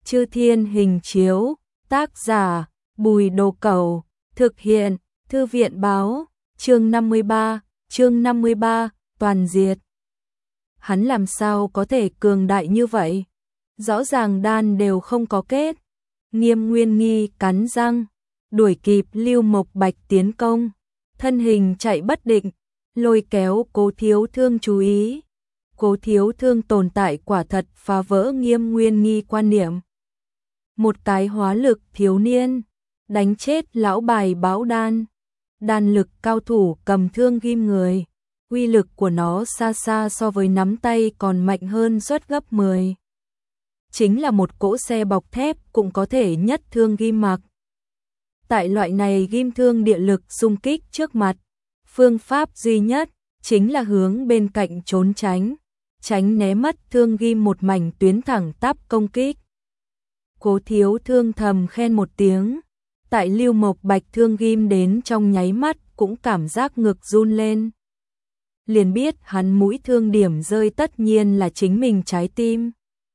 Chư Thiên Hình Chiếu, tác giả, Bùi Đồ Cẩu, thực hiện, Thư viện báo, chương 53, toàn diệt. Hắn làm sao có thể cường đại như vậy? Rõ ràng đan đều không có kết. Nghiêm Nguyên Nghi cắn răng, đuổi kịp Lưu Mộc Bạch tiến công, thân hình chạy bất định, lôi kéo Cố Thiếu Thương chú ý. Cố Thiếu Thương tồn tại quả thật phá vỡ Nghiêm Nguyên Nghi quan niệm. Một cái hóa lực thiếu niên, đánh chết lão bài báo đan. Đan lực cao thủ cầm thương ghim người, uy lực của nó xa xa so với nắm tay còn mạnh hơn suất gấp 10. Chính là một cỗ xe bọc thép cũng có thể nhất thương ghim mặc. Tại loại này ghim thương địa lực xung kích trước mặt, phương pháp duy nhất chính là hướng bên cạnh trốn tránh né mất thương ghim một mảnh tuyến thẳng tắp công kích. Cố Thiếu Thương thầm khen một tiếng, tại Lưu Mộc Bạch thương ghim đến trong nháy mắt cũng cảm giác ngực run lên. Liền biết hắn mũi thương điểm rơi tất nhiên là chính mình trái tim.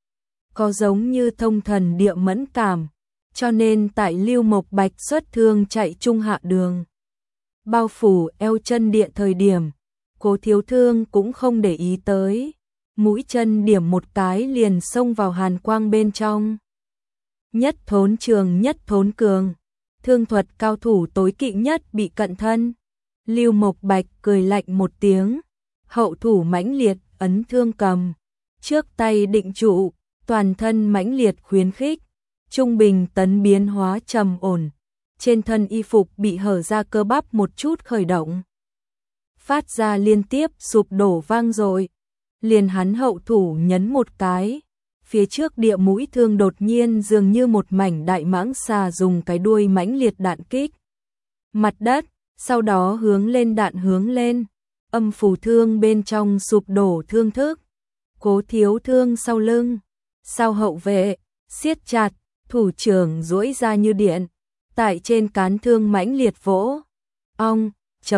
Có giống như thông thần địa mẫn cảm, cho nên tại Lưu Mộc Bạch xuất thương chạy trung hạ đường, bao phủ eo chân địa thời điểm, Cố Thiếu Thương cũng không để ý tới, mũi chân điểm một cái liền xông vào hàn quang bên trong. Nhất thốn trường nhất thốn cường, thương thuật cao thủ tối kỵ nhất bị cận thân. Lưu Mộc Bạch cười lạnh một tiếng, hậu thủ mãnh liệt ấn thương cầm, trước tay định trụ, toàn thân mãnh liệt khuyến khích, trung bình tấn biến hóa trầm ổn, trên thân y phục bị hở ra cơ bắp một chút khởi động, phát ra liên tiếp sụp đổ vang dội. Liền hắn hậu thủ nhấn một cái, phía trước địa mũi thương đột nhiên dường như một mảnh đại mãng xà dùng cái đuôi mãnh liệt đạn kích mặt đất, sau đó hướng lên đạn hướng lên, âm phủ thương bên trong sụp đổ thương thức. Cố Thiếu Thương sau lưng, sau hậu vệ, siết chặt, thủ trưởng duỗi ra như điện, tại trên cán thương mãnh liệt vỗ. Ong,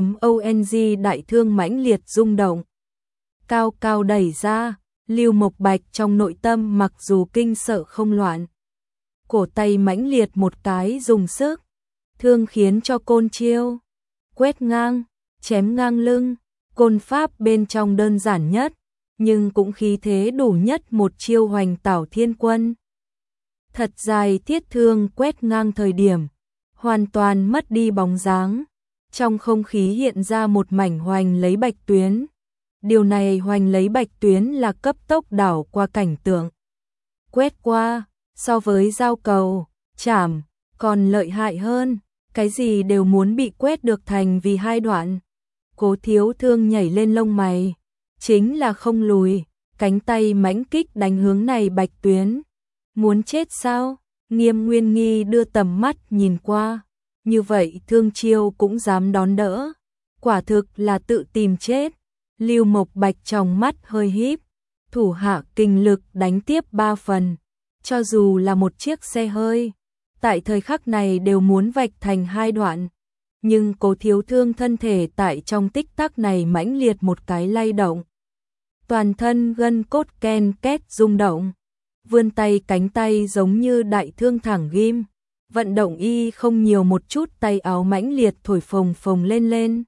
.ong đại thương mãnh liệt rung động. Cao cao đẩy ra, Lưu Mộc Bạch trong nội tâm mặc dù kinh sợ không loạn. Cổ tay mãnh liệt một cái dùng sức, thương khiến cho côn chiêu, quét ngang, chém ngang lưng, côn pháp bên trong đơn giản nhất, nhưng cũng khí thế đủ nhất một chiêu hoành tảo thiên quân. Thật dài thiết thương quét ngang thời điểm, hoàn toàn mất đi bóng dáng, trong không khí hiện ra một mảnh hoành lấy bạch tuyến. Điều này hoành lấy bạch tuyến là cấp tốc đảo qua cảnh tượng. Quét qua, so với giao cầu, chảm, còn lợi hại hơn, cái gì đều muốn bị quét được thành vì hai đoạn. Cố Thiếu Thương nhảy lên lông mày, chính là không lùi, cánh tay mãnh kích đánh hướng này bạch tuyến. Muốn chết sao? Nghiêm Nguyên Nghi đưa tầm mắt nhìn qua, như vậy thương chiêu cũng dám đón đỡ, quả thực là tự tìm chết. Lưu Mộc Bạch trong mắt hơi híp, thủ hạ kinh lực đánh tiếp 3 phần, cho dù là một chiếc xe hơi, tại thời khắc này đều muốn vạch thành hai đoạn. Nhưng Cố Thiếu Thương thân thể tại trong tích tắc này mãnh liệt một cái lay động. Toàn thân gân cốt ken két rung động, vươn tay cánh tay giống như đại thương thẳng ghim, vận động y không nhiều một chút tay áo mãnh liệt thổi phồng phồng lên.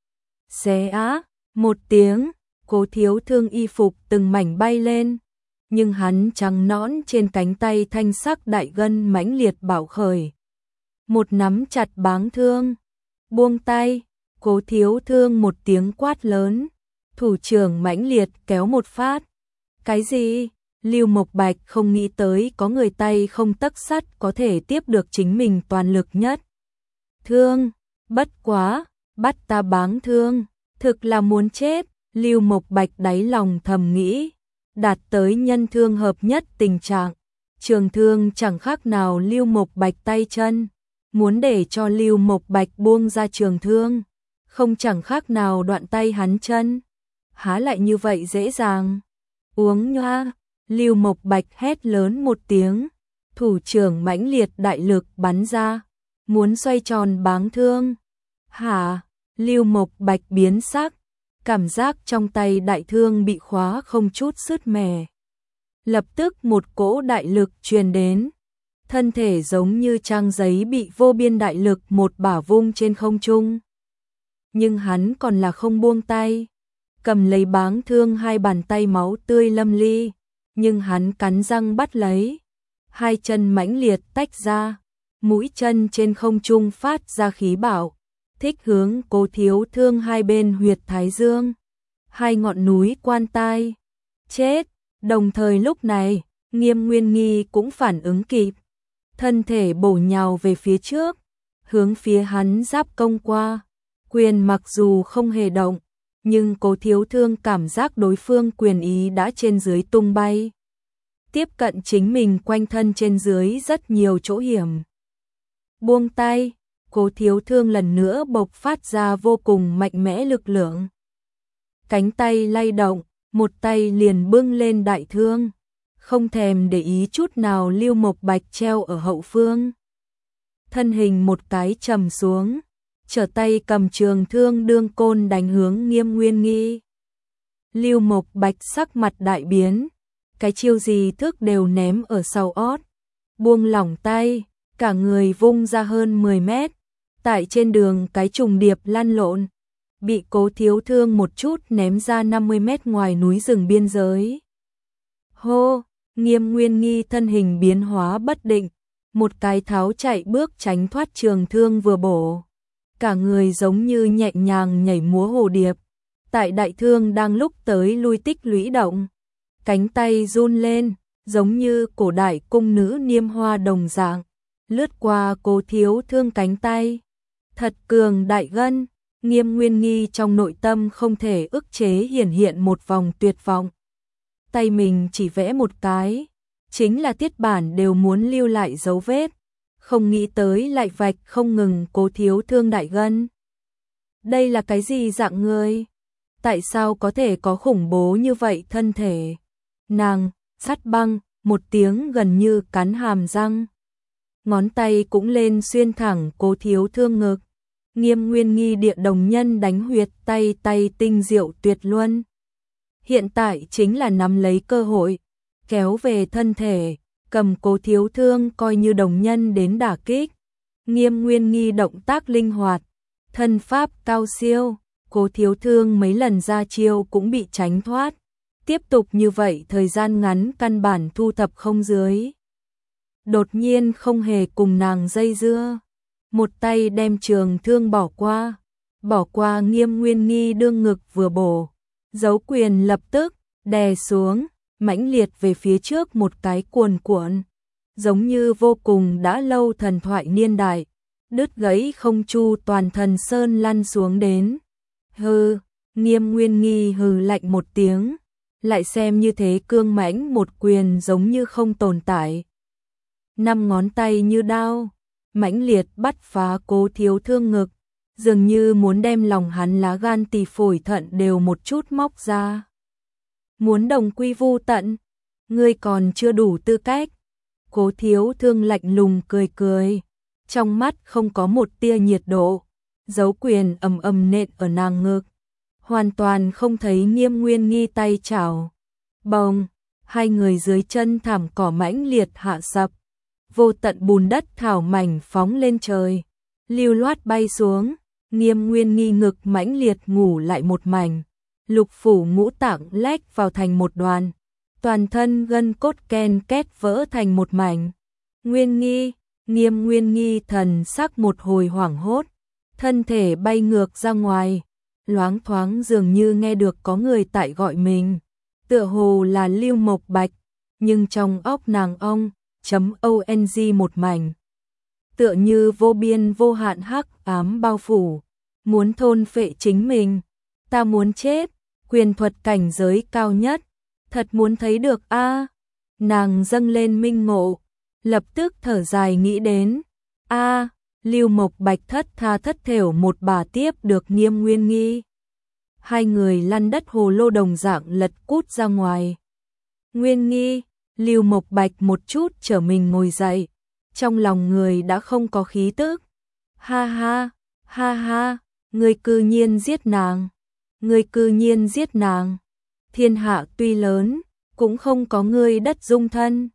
Xé á! Một tiếng, Cố Thiếu Thương y phục từng mảnh bay lên, nhưng hắn trắng nõn trên cánh tay thanh sắc đại gân mãnh liệt bạo khởi. Một nắm chặt báng thương, buông tay, Cố Thiếu Thương một tiếng quát lớn, thủ trưởng mãnh liệt kéo một phát. Cái gì? Lưu Mộc Bạch không nghĩ tới có người tay không tấc sắt có thể tiếp được chính mình toàn lực nhất. Thương, bất quá, bắt ta báng thương. Thực là muốn chết, Lưu Mộc Bạch đáy lòng thầm nghĩ, đạt tới nhân thương hợp nhất tình trạng, trường thương chẳng khác nào Lưu Mộc Bạch tay chân, muốn để cho Lưu Mộc Bạch buông ra trường thương, không chẳng khác nào đoạn tay hắn chân, há lại như vậy dễ dàng. Uống nhoa, Lưu Mộc Bạch hét lớn một tiếng, thủ trưởng mãnh liệt đại lực bắn ra, muốn xoay tròn báng thương. Hả? Lưu Mộc Bạch biến sắc, cảm giác trong tay đại thương bị khóa không chút sứt mẻ. Lập tức một cỗ đại lực truyền đến, thân thể giống như trang giấy bị vô biên đại lực một bả vung trên không trung. Nhưng hắn còn là không buông tay, cầm lấy báng thương, hai bàn tay máu tươi lâm ly, nhưng hắn cắn răng bắt lấy, hai chân mãnh liệt tách ra, mũi chân trên không trung phát ra khí bạo, thích hướng Cố Thiếu Thương hai bên huyệt thái dương, hai ngọn núi quan tai. Chết! Đồng thời lúc này, Nghiêm Nguyên Nghi cũng phản ứng kịp, thân thể bổ nhào về phía trước, hướng phía hắn giáp công qua. Quyền mặc dù không hề động, nhưng Cố Thiếu Thương cảm giác đối phương quyền ý đã trên dưới tung bay, tiếp cận chính mình quanh thân trên dưới rất nhiều chỗ hiểm. Buông tay, Cố Thiếu Thương lần nữa bộc phát ra vô cùng mạnh mẽ lực lượng. Cánh tay lay động, một tay liền bưng lên đại thương, không thèm để ý chút nào Lưu Mộc Bạch treo ở hậu phương. Thân hình một cái trầm xuống, trở tay cầm trường thương đương côn đánh hướng Nghiêm Nguyên Nghi. Lưu Mộc Bạch sắc mặt đại biến, cái chiêu gì thức đều ném ở sau ót, buông lỏng tay, cả người vung ra hơn 10 mét, tại trên đường cái trùng điệp lăn lộn, bị Cố Thiếu Thương một chút ném ra 50 mét ngoài núi rừng biên giới. Hô, Nghiêm Nguyên Nghi thân hình biến hóa bất định, một cái tháo chạy bước tránh thoát trường thương vừa bổ, cả người giống như nhẹ nhàng nhảy múa hồ điệp, tại đại thương đang lúc tới lui tích lũy động, cánh tay run lên, giống như cổ đại cung nữ niêm hoa đồng dạng, lướt qua Cố Thiếu Thương cánh tay. Thật cường đại gân, Nghiêm Nguyên Nghi trong nội tâm không thể ức chế hiện một vòng tuyệt vọng. Tay mình chỉ vẽ một cái, chính là tiết bản đều muốn lưu lại dấu vết, không nghĩ tới lại vạch không ngừng Cố Thiếu Thương đại gân. Đây là cái gì dạng người? Tại sao có thể có khủng bố như vậy thân thể? Nàng, sắt băng, một tiếng gần như cắn hàm răng. Ngón tay cũng lên xuyên thẳng Cố Thiếu Thương ngực. Nghiêm Nguyên Nghi địa đồng nhân đánh huyệt tay tinh diệu tuyệt luân. Hiện tại chính là nắm lấy cơ hội, kéo về thân thể, cầm Cố Thiếu Thương coi như đồng nhân đến đả kích. Nghiêm Nguyên Nghi động tác linh hoạt, thân pháp cao siêu, Cố Thiếu Thương mấy lần ra chiêu cũng bị tránh thoát. Tiếp tục như vậy thời gian ngắn căn bản thu thập không dưới. Đột nhiên không hề cùng nàng dây dưa, một tay đem trường thương bỏ qua Nghiêm Nguyên Nghi đương ngực vừa bổ, giấu quyền lập tức đè xuống, mãnh liệt về phía trước một cái cuồn cuộn, giống như vô cùng đã lâu thần thoại niên đại, đứt gãy không chu toàn thần sơn lăn xuống đến. Hừ, Nghiêm Nguyên Nghi hừ lạnh một tiếng, lại xem như thế cương mãnh một quyền giống như không tồn tại. 5 ngón tay như đao, mãnh liệt bắt phá Cố Thiếu Thương ngực, dường như muốn đem lòng hắn lá gan tỳ phổi thận đều một chút móc ra. Muốn đồng quy vu tận, ngươi còn chưa đủ tư cách. Cố Thiếu Thương lạnh lùng cười, trong mắt không có một tia nhiệt độ, giấu quyền ầm nện ở nàng ngực, hoàn toàn không thấy Nghiêm Nguyên Nghi tay chảo. Bồng, hai người dưới chân thảm cỏ mãnh liệt hạ sập, vô tận bùn đất thảo mảnh phóng lên trời, lưu loát bay xuống. Nghiêm Nguyên Nghi ngực mãnh liệt ngủ lại một mảnh, lục phủ ngũ tạng lách vào thành một đoàn, toàn thân gân cốt ken két vỡ thành một mảnh. Nguyên Nghi, Nghiêm Nguyên Nghi thần sắc một hồi hoảng hốt, thân thể bay ngược ra ngoài, loáng thoáng dường như nghe được có người tại gọi mình, tựa hồ là Lưu Mộc Bạch, nhưng trong óc nàng ONG một mảnh, tựa như vô biên vô hạn hắc ám bao phủ, muốn thôn phệ chính mình. Ta muốn chết, quyền thuật cảnh giới cao nhất, thật muốn thấy được a. Nàng dâng lên minh ngộ, lập tức thở dài nghĩ đến, Lưu Mộc Bạch thất tha thất thểu một bà tiếp được Nghiêm Nguyên Nghi. Hai người lăn đất hồ lô đồng dạng lật cút ra ngoài. Nguyên Nghi, Lưu Mộc Bạch một chút trở mình ngồi dậy, trong lòng người đã không có khí tức. Ha ha, ngươi cư nhiên giết nàng, ngươi cư nhiên giết nàng. Thiên hạ tuy lớn, cũng không có ngươi đất dung thân.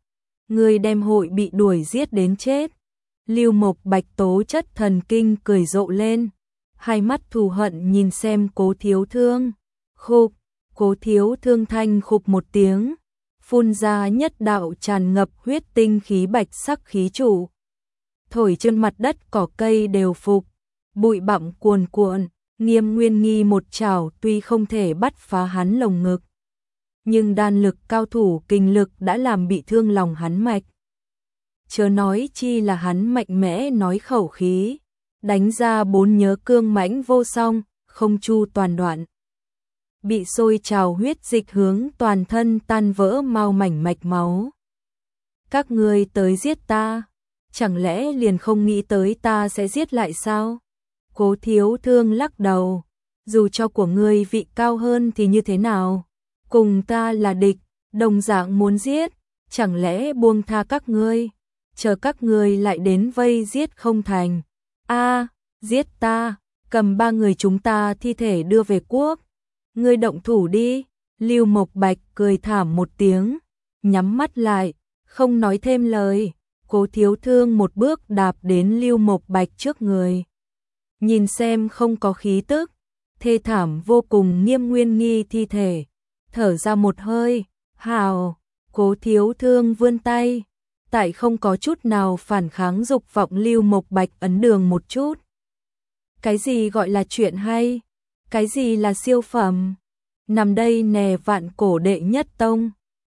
Ngươi đem hội bị đuổi giết đến chết. Lưu Mộc Bạch tố chất thần kinh cười rộ lên, hai mắt thù hận nhìn xem Cố Thiếu Thương. Khục, Cố Thiếu Thương thanh khục một tiếng, phun ra nhất đạo tràn ngập huyết tinh khí bạch sắc khí trụ. Thổi trên mặt đất cỏ cây đều phục, bụi bặm cuồn cuộn, Nghiêm Nguyên Nghi một chảo tuy không thể bắt phá hắn lồng ngực, nhưng đan lực cao thủ kinh lực đã làm bị thương lòng hắn mạch. Chớ nói chi là hắn mạnh mẽ nói khẩu khí, đánh ra 4 nhớ cương mãnh vô song, không chu toàn đoạn. Bị sôi trào huyết dịch hướng toàn thân tan vỡ mau mảnh mạch máu. Các ngươi tới giết ta, chẳng lẽ liền không nghĩ tới ta sẽ giết lại sao? Cố Thiếu Thương lắc đầu, dù cho của ngươi vị cao hơn thì như thế nào? Cùng ta là địch, đồng dạng muốn giết, chẳng lẽ buông tha các ngươi, chờ các ngươi lại đến vây giết không thành. Giết ta, cầm 3 người chúng ta thi thể đưa về quốc. Ngươi động thủ đi. Lưu Mộc Bạch cười thảm một tiếng, nhắm mắt lại, không nói thêm lời. Cố Thiếu Thương một bước đạp đến Lưu Mộc Bạch trước người. Nhìn xem không có khí tức, thê thảm vô cùng Nghiêm Nguyên Nghi thi thể, thở ra một hơi, hào. Cố Thiếu Thương vươn tay, tại không có chút nào phản kháng dục vọng Lưu Mộc Bạch ấn đường một chút. Cái gì gọi là chuyện hay? Cái gì là siêu phẩm? Nằm đây nè vạn cổ đệ nhất tông.